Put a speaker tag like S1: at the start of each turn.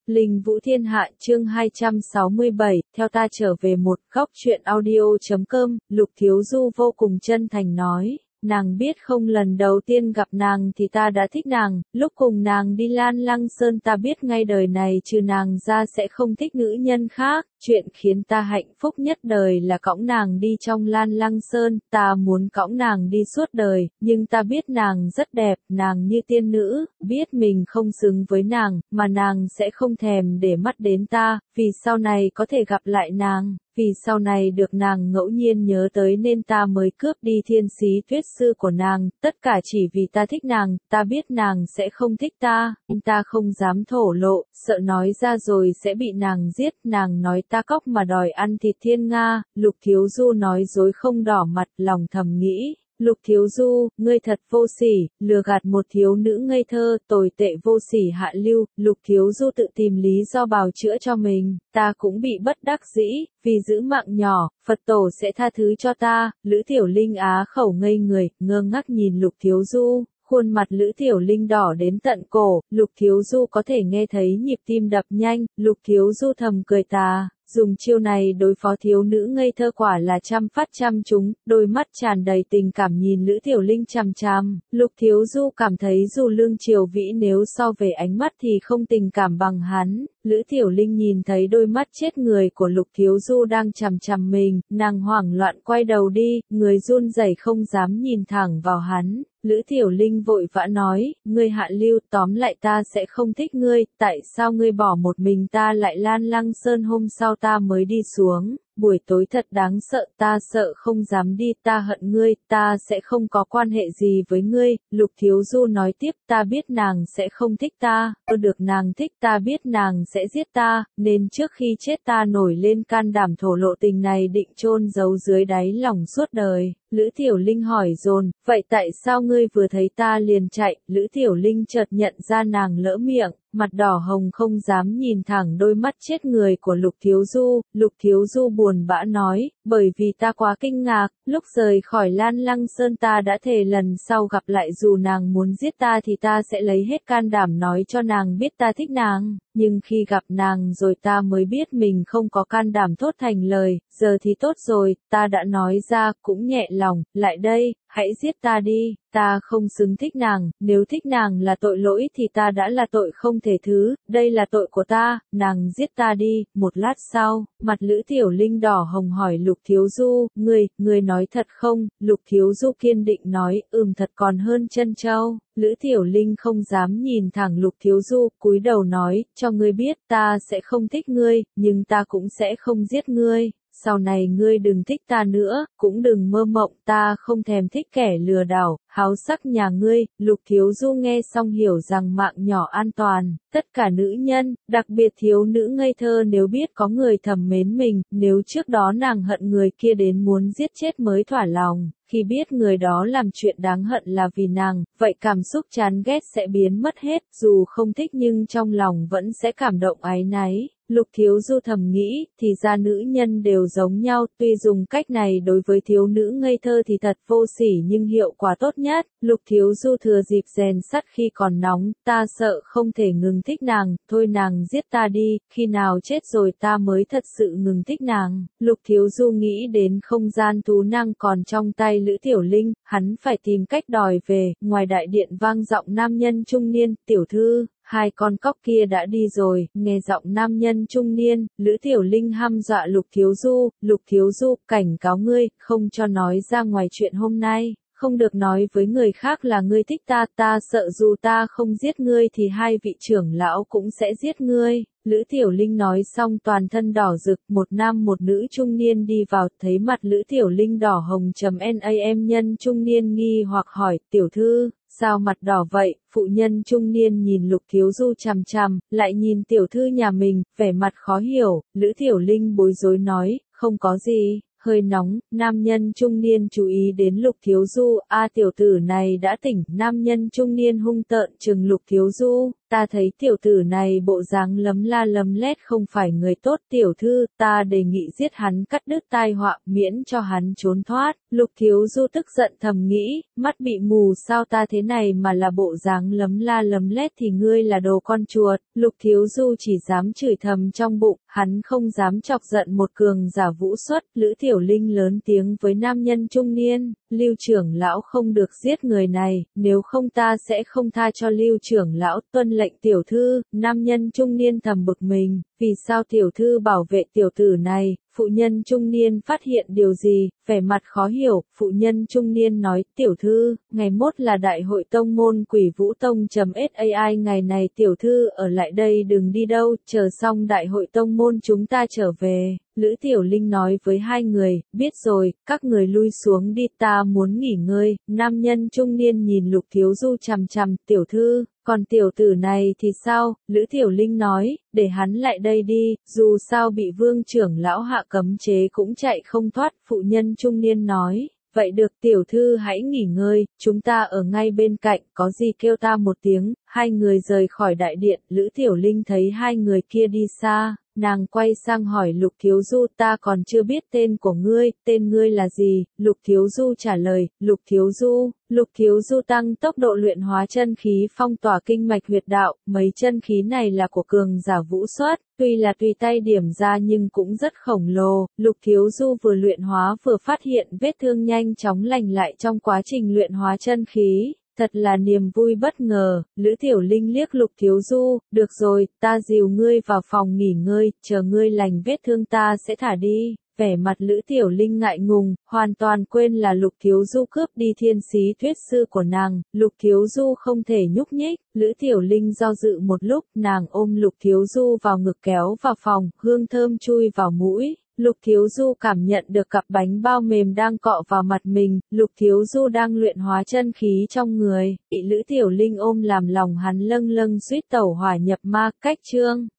S1: Linh Vũ Thiên Hạ chương 267, theo ta trở về một góc truyện audio.com, Lục Thiếu Du vô cùng chân thành nói. Nàng biết không, lần đầu tiên gặp nàng thì ta đã thích nàng, lúc cùng nàng đi Lan Lăng Sơn ta biết ngay đời này trừ nàng ra sẽ không thích nữ nhân khác, chuyện khiến ta hạnh phúc nhất đời là cõng nàng đi trong Lan Lăng Sơn, ta muốn cõng nàng đi suốt đời, nhưng ta biết nàng rất đẹp, nàng như tiên nữ, biết mình không xứng với nàng, mà nàng sẽ không thèm để mắt đến ta, vì sau này có thể gặp lại nàng. Vì sau này được nàng ngẫu nhiên nhớ tới nên ta mới cướp đi thiên sĩ tuyết sư của nàng, tất cả chỉ vì ta thích nàng, ta biết nàng sẽ không thích ta, nhưng ta không dám thổ lộ, sợ nói ra rồi sẽ bị nàng giết, nàng nói ta cóc mà đòi ăn thịt thiên nga, Lục Thiếu Du nói dối không đỏ mặt, lòng thầm nghĩ. Lục Thiếu Du, ngươi thật vô sỉ, lừa gạt một thiếu nữ ngây thơ, tồi tệ vô sỉ hạ lưu, Lục Thiếu Du tự tìm lý do bào chữa cho mình, ta cũng bị bất đắc dĩ, vì giữ mạng nhỏ, Phật tổ sẽ tha thứ cho ta, Lữ Tiểu Linh á khẩu ngây người, ngơ ngác nhìn Lục Thiếu Du. Khuôn mặt Lữ Tiểu Linh đỏ đến tận cổ, Lục Thiếu Du có thể nghe thấy nhịp tim đập nhanh, Lục Thiếu Du thầm cười tà. Dùng chiêu này đối phó thiếu nữ ngây thơ quả là trăm phát trăm trúng, đôi mắt tràn đầy tình cảm nhìn Lữ Tiểu Linh chằm chằm, Lục Thiếu Du cảm thấy dù Lương Triều Vĩ nếu so về ánh mắt thì không tình cảm bằng hắn, Lữ Tiểu Linh nhìn thấy đôi mắt chết người của Lục Thiếu Du đang chằm chằm mình, nàng hoảng loạn quay đầu đi, người run rẩy không dám nhìn thẳng vào hắn. Lữ Tiểu Linh vội vã nói, ngươi hạ lưu, tóm lại ta sẽ không thích ngươi, tại sao ngươi bỏ một mình ta lại Lan Lăng Sơn, hôm sau ta mới đi xuống, buổi tối thật đáng sợ, ta sợ không dám đi, ta hận ngươi, ta sẽ không có quan hệ gì với ngươi, Lục Thiếu Du nói tiếp, ta biết nàng sẽ không thích ta, được nàng thích ta biết nàng sẽ giết ta, nên trước khi chết ta nổi lên can đảm thổ lộ tình này định chôn giấu dưới đáy lòng suốt đời. Lữ Tiểu Linh hỏi dồn, vậy tại sao ngươi vừa thấy ta liền chạy, Lữ Tiểu Linh chợt nhận ra nàng lỡ miệng, mặt đỏ hồng không dám nhìn thẳng đôi mắt chết người của Lục Thiếu Du buồn bã nói, bởi vì ta quá kinh ngạc, lúc rời khỏi Lan Lăng Sơn ta đã thề lần sau gặp lại dù nàng muốn giết ta thì ta sẽ lấy hết can đảm nói cho nàng biết ta thích nàng. Nhưng khi gặp nàng rồi ta mới biết mình không có can đảm thốt thành lời, giờ thì tốt rồi, ta đã nói ra, cũng nhẹ lòng, lại đây, hãy giết ta đi, ta không xứng thích nàng, nếu thích nàng là tội lỗi thì ta đã là tội không thể thứ, đây là tội của ta, nàng giết ta đi. Một lát sau, mặt Lữ Tiểu Linh đỏ hồng hỏi Lục Thiếu Du, ngươi nói thật không? Lục Thiếu Du kiên định nói, thật còn hơn chân châu. Lữ Tiểu Linh không dám nhìn thẳng Lục Thiếu Du, cúi đầu nói, cho ngươi biết ta sẽ không thích ngươi, nhưng ta cũng sẽ không giết ngươi. Sau này ngươi đừng thích ta nữa, cũng đừng mơ mộng, ta không thèm thích kẻ lừa đảo, háo sắc nhà ngươi. Lục Thiếu Du nghe xong hiểu rằng mạng nhỏ an toàn, tất cả nữ nhân, đặc biệt thiếu nữ ngây thơ nếu biết có người thầm mến mình, nếu trước đó nàng hận người kia đến muốn giết chết mới thỏa lòng, khi biết người đó làm chuyện đáng hận là vì nàng, vậy cảm xúc chán ghét sẽ biến mất hết, dù không thích nhưng trong lòng vẫn sẽ cảm động áy náy. Lục Thiếu Du thầm nghĩ, thì ra nữ nhân đều giống nhau, tuy dùng cách này đối với thiếu nữ ngây thơ thì thật vô sỉ nhưng hiệu quả tốt nhất. Lục Thiếu Du thừa dịp rèn sắt khi còn nóng, ta sợ không thể ngừng thích nàng, thôi nàng giết ta đi, khi nào chết rồi ta mới thật sự ngừng thích nàng. Lục Thiếu Du nghĩ đến không gian thú năng còn trong tay Lữ Tiểu Linh, hắn phải tìm cách đòi về, ngoài đại điện vang giọng nam nhân trung niên, tiểu thư. Hai con cóc kia đã đi rồi, nghe giọng nam nhân trung niên, Lữ Tiểu Linh hăm dọa Lục Thiếu Du, cảnh cáo ngươi, không cho nói ra ngoài chuyện hôm nay, không được nói với người khác là ngươi thích ta, ta sợ dù ta không giết ngươi thì hai vị trưởng lão cũng sẽ giết ngươi. Lữ Tiểu Linh nói xong toàn thân đỏ rực, một nam một nữ trung niên đi vào, thấy mặt Lữ Tiểu Linh đỏ hồng nam nhân trung niên nghi hoặc hỏi, tiểu thư, sao mặt đỏ vậy? Phụ nhân trung niên nhìn Lục Thiếu Du chằm chằm, lại nhìn tiểu thư nhà mình, vẻ mặt khó hiểu, Lữ Tiểu Linh bối rối nói, không có gì. Hơi nóng, nam nhân trung niên chú ý đến Lục Thiếu Du, tiểu tử này đã tỉnh, nam nhân trung niên hung tợn trừng Lục Thiếu Du, ta thấy tiểu tử này bộ dáng lấm la lấm lét không phải người tốt tiểu thư, ta đề nghị giết hắn cắt đứt tai họa miễn cho hắn trốn thoát. Lục Thiếu Du tức giận thầm nghĩ, mắt bị mù sao ta thế này mà là bộ dáng lấm la lấm lét thì ngươi là đồ con chuột. Lục Thiếu Du chỉ dám chửi thầm trong bụng, hắn không dám chọc giận một cường giả vũ xuất. Lữ Tiểu Linh lớn tiếng với nam nhân trung niên, Lưu trưởng lão không được giết người này, nếu không ta sẽ không tha cho Lưu trưởng lão. Tuân lệnh tiểu thư. Nam nhân trung niên thầm bực mình, vì sao tiểu thư bảo vệ tiểu tử này? Phụ nhân trung niên phát hiện điều gì, vẻ mặt khó hiểu, phụ nhân trung niên nói, tiểu thư, ngày mốt là đại hội tông môn Quỷ Vũ Tông.sai ngày này tiểu thư ở lại đây đừng đi đâu, chờ xong đại hội tông môn chúng ta trở về. Lữ Tiểu Linh nói với hai người, biết rồi, các người lui xuống đi ta muốn nghỉ ngơi. Nam nhân trung niên nhìn Lục Thiếu Du chằm chằm, tiểu thư, còn tiểu tử này thì sao? Lữ Tiểu Linh nói, để hắn lại đây đi, dù sao bị vương trưởng lão hạ cấm chế cũng chạy không thoát. Phụ nhân trung niên nói, vậy được tiểu thư hãy nghỉ ngơi, chúng ta ở ngay bên cạnh, có gì kêu ta một tiếng. Hai người rời khỏi đại điện, Lữ Tiểu Linh thấy hai người kia đi xa. Nàng quay sang hỏi Lục Thiếu Du, ta còn chưa biết tên của ngươi, tên ngươi là gì? Lục Thiếu Du trả lời, Lục Thiếu Du tăng tốc độ luyện hóa chân khí phong tỏa kinh mạch huyệt đạo, mấy chân khí này là của cường giả vũ xuất, tuy là tùy tay điểm ra nhưng cũng rất khổng lồ. Lục Thiếu Du vừa luyện hóa vừa phát hiện vết thương nhanh chóng lành lại trong quá trình luyện hóa chân khí. Thật là niềm vui bất ngờ. Lữ Tiểu Linh liếc Lục Thiếu Du, được rồi, ta dìu ngươi vào phòng nghỉ ngơi, chờ ngươi lành vết thương ta sẽ thả đi. Vẻ mặt Lữ Tiểu Linh ngại ngùng, hoàn toàn quên là Lục Thiếu Du cướp đi thiên sĩ thuyết sư của nàng. Lục Thiếu Du không thể nhúc nhích. Lữ Tiểu Linh do dự một lúc, nàng ôm Lục Thiếu Du vào ngực kéo vào phòng, hương thơm chui vào mũi. Lục Thiếu Du cảm nhận được cặp bánh bao mềm đang cọ vào mặt mình. Lục Thiếu Du đang luyện hóa chân khí trong người, bị Lữ Tiểu Linh ôm làm lòng hắn lâng lâng suýt tẩu hỏa nhập ma. Cách chương